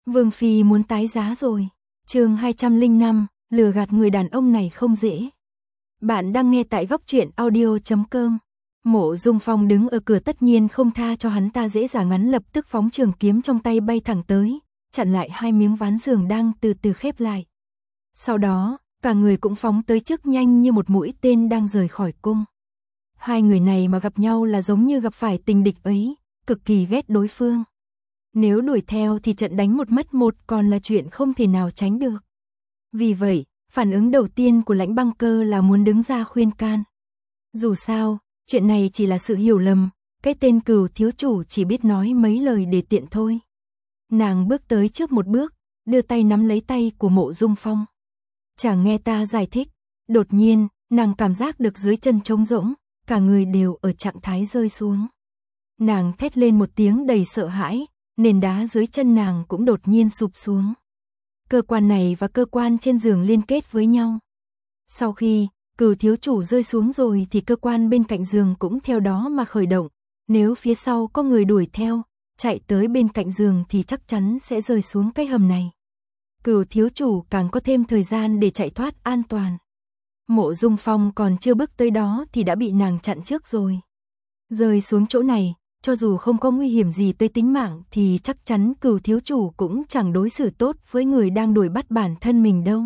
Vương Phi muốn tái giá rồi. Chương 205, lừa gạt người đàn ông này không dễ. Bạn đang nghe tại góc truyện audio.com. Mộ Dung Phong đứng ở cửa tất nhiên không tha cho hắn ta dễ dàng, ngắn lập tức phóng trường kiếm trong tay bay thẳng tới, chặn lại hai miếng ván giường đang từ từ khép lại. Sau đó, cả người cũng phóng tới trước nhanh như một mũi tên đang rời khỏi cung. Hai người này mà gặp nhau là giống như gặp phải tình địch ấy, cực kỳ ghét đối phương. Nếu đuổi theo thì trận đánh một mất một còn là chuyện không thể nào tránh được. Vì vậy, phản ứng đầu tiên của Lãnh Băng Cơ là muốn đứng ra khuyên can. Dù sao, chuyện này chỉ là sự hiểu lầm, cái tên Cửu thiếu chủ chỉ biết nói mấy lời để tiện thôi. Nàng bước tới trước một bước, đưa tay nắm lấy tay của Mộ Dung Phong. Chẳng nghe ta giải thích, đột nhiên, nàng cảm giác được dưới chân trống rỗng, cả người đều ở trạng thái rơi xuống. Nàng thét lên một tiếng đầy sợ hãi, nền đá dưới chân nàng cũng đột nhiên sụp xuống. Cơ quan này và cơ quan trên giường liên kết với nhau. Sau khi Cửu thiếu chủ rơi xuống rồi thì cơ quan bên cạnh giường cũng theo đó mà khởi động. Nếu phía sau có người đuổi theo, chạy tới bên cạnh giường thì chắc chắn sẽ rơi xuống cái hầm này. Cửu thiếu chủ càng có thêm thời gian để chạy thoát an toàn. Mộ Dung Phong còn chưa bước tới đó thì đã bị nàng chặn trước rồi. Rơi xuống chỗ này, cho dù không có nguy hiểm gì tới tính mạng thì chắc chắn Cửu thiếu chủ cũng chẳng đối xử tốt với người đang đuổi bắt bản thân mình đâu.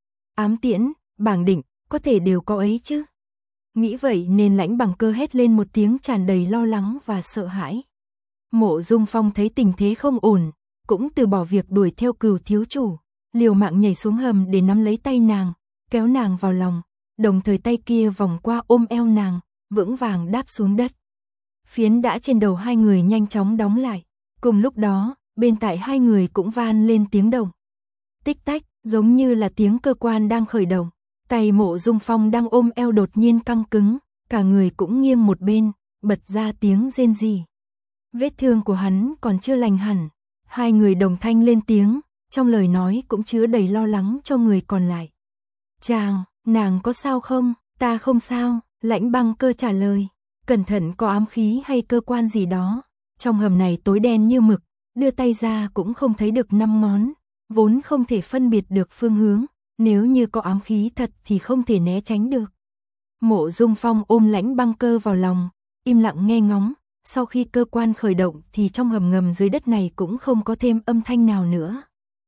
Ám tiễn, bảng định, có thể đều có ấy chứ. Nghĩ vậy nên Lãnh Băng Cơ hét lên một tiếng tràn đầy lo lắng và sợ hãi. Mộ Dung Phong thấy tình thế không ổn, cũng từ bỏ việc đuổi theo Cửu thiếu chủ, liều mạng nhảy xuống hầm để nắm lấy tay nàng, kéo nàng vào lòng, đồng thời tay kia vòng qua ôm eo nàng, vững vàng đáp xuống đất. Phiến đã trên đầu hai người nhanh chóng đóng lại. Cùng lúc đó, bên tại hai người cũng van lên tiếng động. Tích tách, giống như là tiếng cơ quan đang khởi động. Tay Mộ Dung Phong đang ôm eo đột nhiên căng cứng, cả người cũng nghiêng một bên, bật ra tiếng rên rỉ. Vết thương của hắn còn chưa lành hẳn. Hai người đồng thanh lên tiếng, trong lời nói cũng chứa đầy lo lắng cho người còn lại. Chàng, nàng có sao không? Ta không sao, Lãnh Băng Cơ trả lời. Cẩn thận có ám khí hay cơ quan gì đó. Trong hầm này tối đen như mực, đưa tay ra cũng không thấy được năm ngón, vốn không thể phân biệt được phương hướng, nếu như có ám khí thật thì không thể né tránh được. Mộ Dung Phong ôm Lãnh Băng Cơ vào lòng, im lặng nghe ngóng, sau khi cơ quan khởi động thì trong hầm ngầm dưới đất này cũng không có thêm âm thanh nào nữa.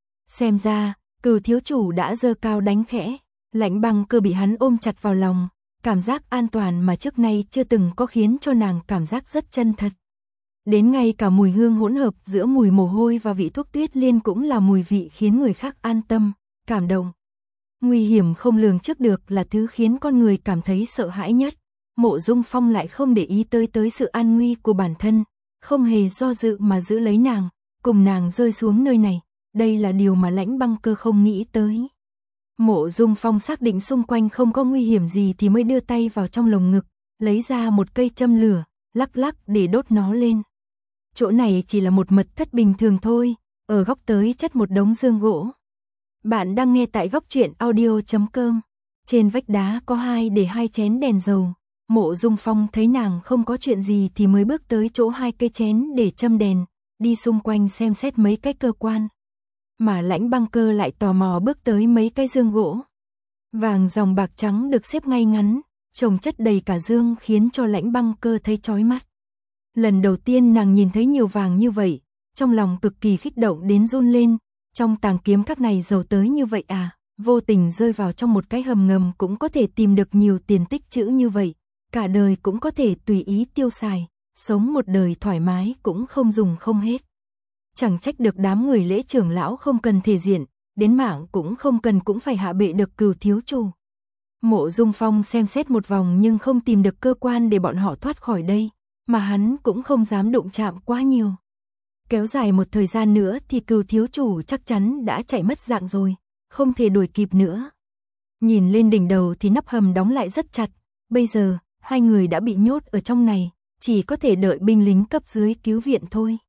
Xem ra, Cửu thiếu chủ đã giơ cao đánh khẽ, Lãnh Băng Cơ bị hắn ôm chặt vào lòng. Cảm giác an toàn mà trước nay chưa từng có khiến cho nàng cảm giác rất chân thật. Đến ngay cả mùi hương hỗn hợp giữa mùi mồ hôi và vị thuốc tuyết liên cũng là mùi vị khiến người khác an tâm, cảm động. Nguy hiểm không lường trước được là thứ khiến con người cảm thấy sợ hãi nhất. Mộ Dung Phong lại không để ý tới sự an nguy của bản thân, không hề do dự mà giữ lấy nàng, cùng nàng rơi xuống nơi này. Đây là điều mà Lãnh Băng Cơ không nghĩ tới. Mộ Dung Phong xác định xung quanh không có nguy hiểm gì thì mới đưa tay vào trong lồng ngực, lấy ra một cây châm lửa, lắc lắc để đốt nó lên. Chỗ này chỉ là một mật thất bình thường thôi, ở góc tới chất một đống dương gỗ. Bạn đang nghe tại góc truyện audio.com. Trên vách đá có để hai chén đèn dầu. Mộ Dung Phong thấy nàng không có chuyện gì thì mới bước tới chỗ hai cây chén để châm đèn, đi xung quanh xem xét mấy cái cơ quan. Mà Lãnh Băng Cơ lại tò mò bước tới mấy cái dương gỗ. Vàng dòng bạc trắng được xếp ngay ngắn, chồng chất đầy cả dương khiến cho Lãnh Băng Cơ thấy chói mắt. Lần đầu tiên nàng nhìn thấy nhiều vàng như vậy, trong lòng cực kỳ kích động đến run lên, trong tàng kiếm các này giàu tới như vậy à, vô tình rơi vào trong một cái hầm ngầm cũng có thể tìm được nhiều tiền tích trữ như vậy, cả đời cũng có thể tùy ý tiêu xài, sống một đời thoải mái cũng không dùng không hết. Chẳng trách được đám người Lễ trưởng lão không cần thể diện, đến mạng cũng không cần cũng phải hạ bệ được Cửu thiếu chủ. Mộ Dung Phong xem xét một vòng nhưng không tìm được cơ quan để bọn họ thoát khỏi đây, mà hắn cũng không dám đụng chạm quá nhiều. Kéo dài một thời gian nữa thì Cửu thiếu chủ chắc chắn đã chạy mất dạng rồi, không thể đuổi kịp nữa. Nhìn lên đỉnh đầu thì nắp hầm đóng lại rất chặt, bây giờ hai người đã bị nhốt ở trong này, chỉ có thể đợi binh lính cấp dưới cứu viện thôi.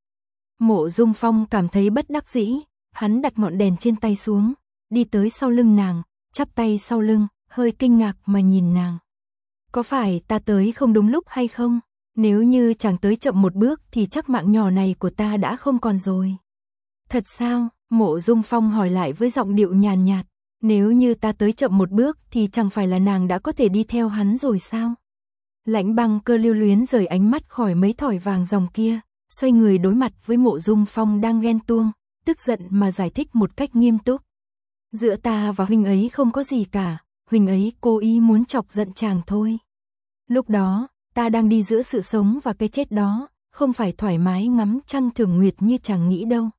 Mộ Dung Phong cảm thấy bất đắc dĩ, hắn đặt ngọn đèn trên tay xuống, đi tới sau lưng nàng, chắp tay sau lưng, hơi kinh ngạc mà nhìn nàng. Có phải ta tới không đúng lúc hay không? Nếu như chàng tới chậm một bước thì chắc mạng nhỏ này của ta đã không còn rồi. Thật sao? Mộ Dung Phong hỏi lại với giọng điệu nhàn nhạt, nếu như ta tới chậm một bước thì chẳng phải là nàng đã có thể đi theo hắn rồi sao? Lãnh Băng Cơ lưu luyến rời ánh mắt khỏi mấy thỏi vàng dòng kia, xoay người đối mặt với Mộ Dung Phong đang ghen tuông, tức giận mà giải thích một cách nghiêm túc. Giữa ta và huynh ấy không có gì cả, huynh ấy cố ý muốn chọc giận chàng thôi. Lúc đó, ta đang đi giữa sự sống và cái chết đó, không phải thoải mái ngắm trăng thưởng nguyệt như chàng nghĩ đâu.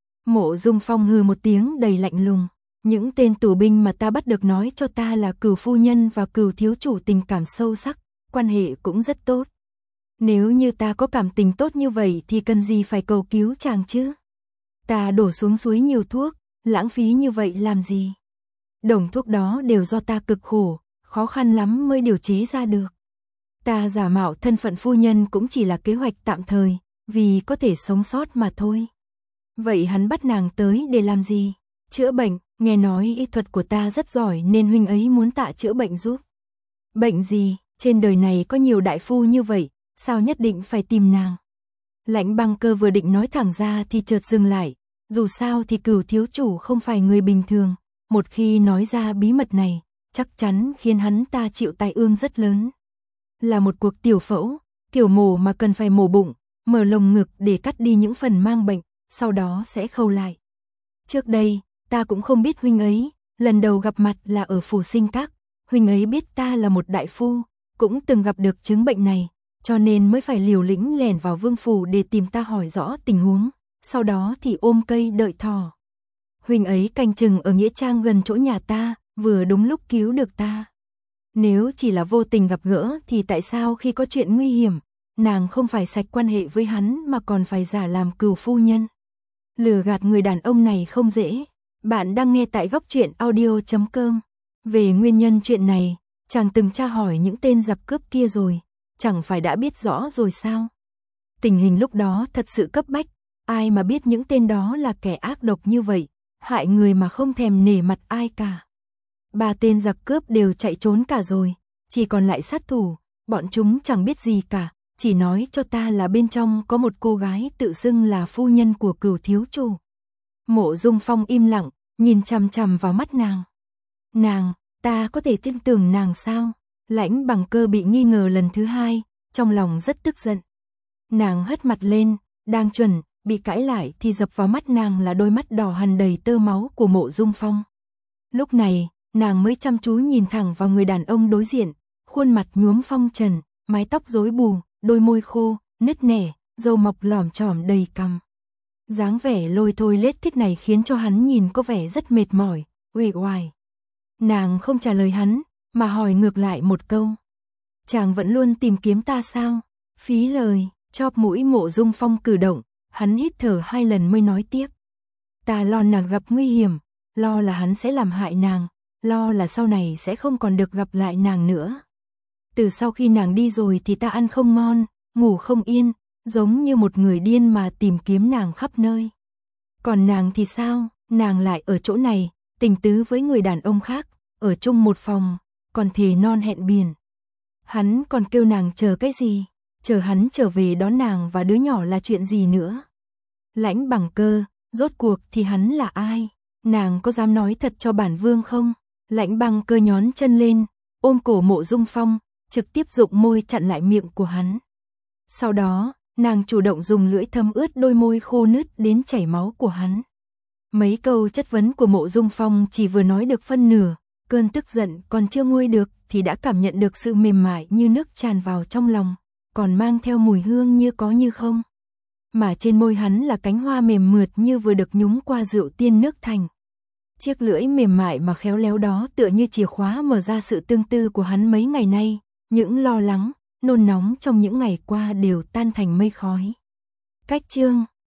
Mộ Dung Phong hừ một tiếng đầy lạnh lùng. Những tên tù binh mà ta bắt được nói cho ta là Cửu phu nhân và Cửu thiếu chủ tình cảm sâu sắc, quan hệ cũng rất tốt. Nếu như ta có cảm tình tốt như vậy thì cần gì phải cầu cứu chàng chứ? Ta đổ xuống suối nhiều thuốc, lãng phí như vậy làm gì? Đồng thuốc đó đều do ta cực khổ, khó khăn lắm mới điều chế ra được. Ta giả mạo thân phận phu nhân cũng chỉ là kế hoạch tạm thời, vì có thể sống sót mà thôi. Vậy hắn bắt nàng tới để làm gì? Chữa bệnh, nghe nói y thuật của ta rất giỏi nên huynh ấy muốn tạ chữa bệnh giúp. Bệnh gì? Trên đời này có nhiều đại phu như vậy, sao nhất định phải tìm nàng? Lãnh Băng Cơ vừa định nói thẳng ra thì chợt dừng lại, dù sao thì Cửu thiếu chủ không phải người bình thường, một khi nói ra bí mật này, chắc chắn khiến hắn ta chịu tai ương rất lớn. Là một cuộc tiểu phẫu, tiểu mổ mà cần phải mổ bụng, mở lồng ngực để cắt đi những phần mang bệnh, sau đó sẽ khâu lại. Trước đây, ta cũng không biết huynh ấy, lần đầu gặp mặt là ở Phủ Sinh Các, huynh ấy biết ta là một đại phu, cũng từng gặp được chứng bệnh này, cho nên mới phải liều lĩnh lẻn vào vương phủ để tìm ta hỏi rõ tình huống, sau đó thì ôm cây đợi thỏ. Huynh ấy canh chừng ở nghĩa trang gần chỗ nhà ta, vừa đúng lúc cứu được ta. Nếu chỉ là vô tình gặp gỡ thì tại sao khi có chuyện nguy hiểm, nàng không phải sạch quan hệ với hắn mà còn phải giả làm Cửu phu nhân? Lừa gạt người đàn ông này không dễ. Bạn đang nghe tại Góc Truyện Audio.com. Về nguyên nhân chuyện này, chàng từng tra hỏi những tên giặc cướp kia rồi, chẳng phải đã biết rõ rồi sao? Tình hình lúc đó thật sự cấp bách, ai mà biết những tên đó là kẻ ác độc như vậy, hại người mà không thèm nể mặt ai cả. 3 tên giặc cướp đều chạy trốn cả rồi, chỉ còn lại sát thủ, bọn chúng chẳng biết gì cả, chỉ nói cho ta là bên trong có một cô gái tự xưng là phu nhân của Cửu thiếu chủ. Mộ Dung Phong im lặng, nhìn chằm chằm vào mắt nàng. Nàng, ta có thể tin tưởng nàng sao? Lãnh Bằng Cơ bị nghi ngờ lần thứ 2, trong lòng rất tức giận. Nàng hất mặt lên, đang chuẩn bị cãi lại thì dập vào mắt nàng là đôi mắt đỏ hằn đầy tơ máu của Mộ Dung Phong. Lúc này, nàng mới chăm chú nhìn thẳng vào người đàn ông đối diện, khuôn mặt nhuốm phong trần, mái tóc rối bù, đôi môi khô, nứt nẻ, râu mọc lỏm chỏm đầy cằm. Dáng vẻ lôi thôi lết thiết này khiến cho hắn nhìn có vẻ rất mệt mỏi, uể oải. Nàng không trả lời hắn, mà hỏi ngược lại một câu. Chàng vẫn luôn tìm kiếm ta sao? Phí lời, chóp mũi Mộ Dung Phong cử động, hắn hít thở 2 lần mới nói tiếp. Ta lo nàng gặp nguy hiểm, lo là hắn sẽ làm hại nàng, lo là sau này sẽ không còn được gặp lại nàng nữa. Từ sau khi nàng đi rồi thì ta ăn không ngon, ngủ không yên, giống như một người điên mà tìm kiếm nàng khắp nơi. Còn nàng thì sao? Nàng lại ở chỗ này, tình tứ với người đàn ông khác, ở chung một phòng, còn thề non hẹn biển. Hắn còn kêu nàng chờ cái gì? Chờ hắn trở về đón nàng và đứa nhỏ là chuyện gì nữa? Lãnh Bằng Cơ, rốt cuộc thì hắn là ai? Nàng có dám nói thật cho bản vương không? Lãnh Bằng Cơ nhón chân lên, ôm cổ Mộ Dung Phong, trực tiếp dụng môi chặn lại miệng của hắn. Sau đó, nàng chủ động dùng lưỡi thấm ướt đôi môi khô nứt đến chảy máu của hắn. Mấy câu chất vấn của Mộ Dung Phong chỉ vừa nói được phân nửa, cơn tức giận còn chưa nguôi được thì đã cảm nhận được sự mềm mại như nước tràn vào trong lòng, còn mang theo mùi hương như có như không. Mà trên môi hắn là cánh hoa mềm mượt như vừa được nhúng qua rượu tiên nước thành. Chiếc lưỡi mềm mại mà khéo léo đó tựa như chìa khóa mở ra sự tương tư của hắn mấy ngày nay, những lo lắng, nôn nóng trong những ngày qua đều tan thành mây khói. Cách chương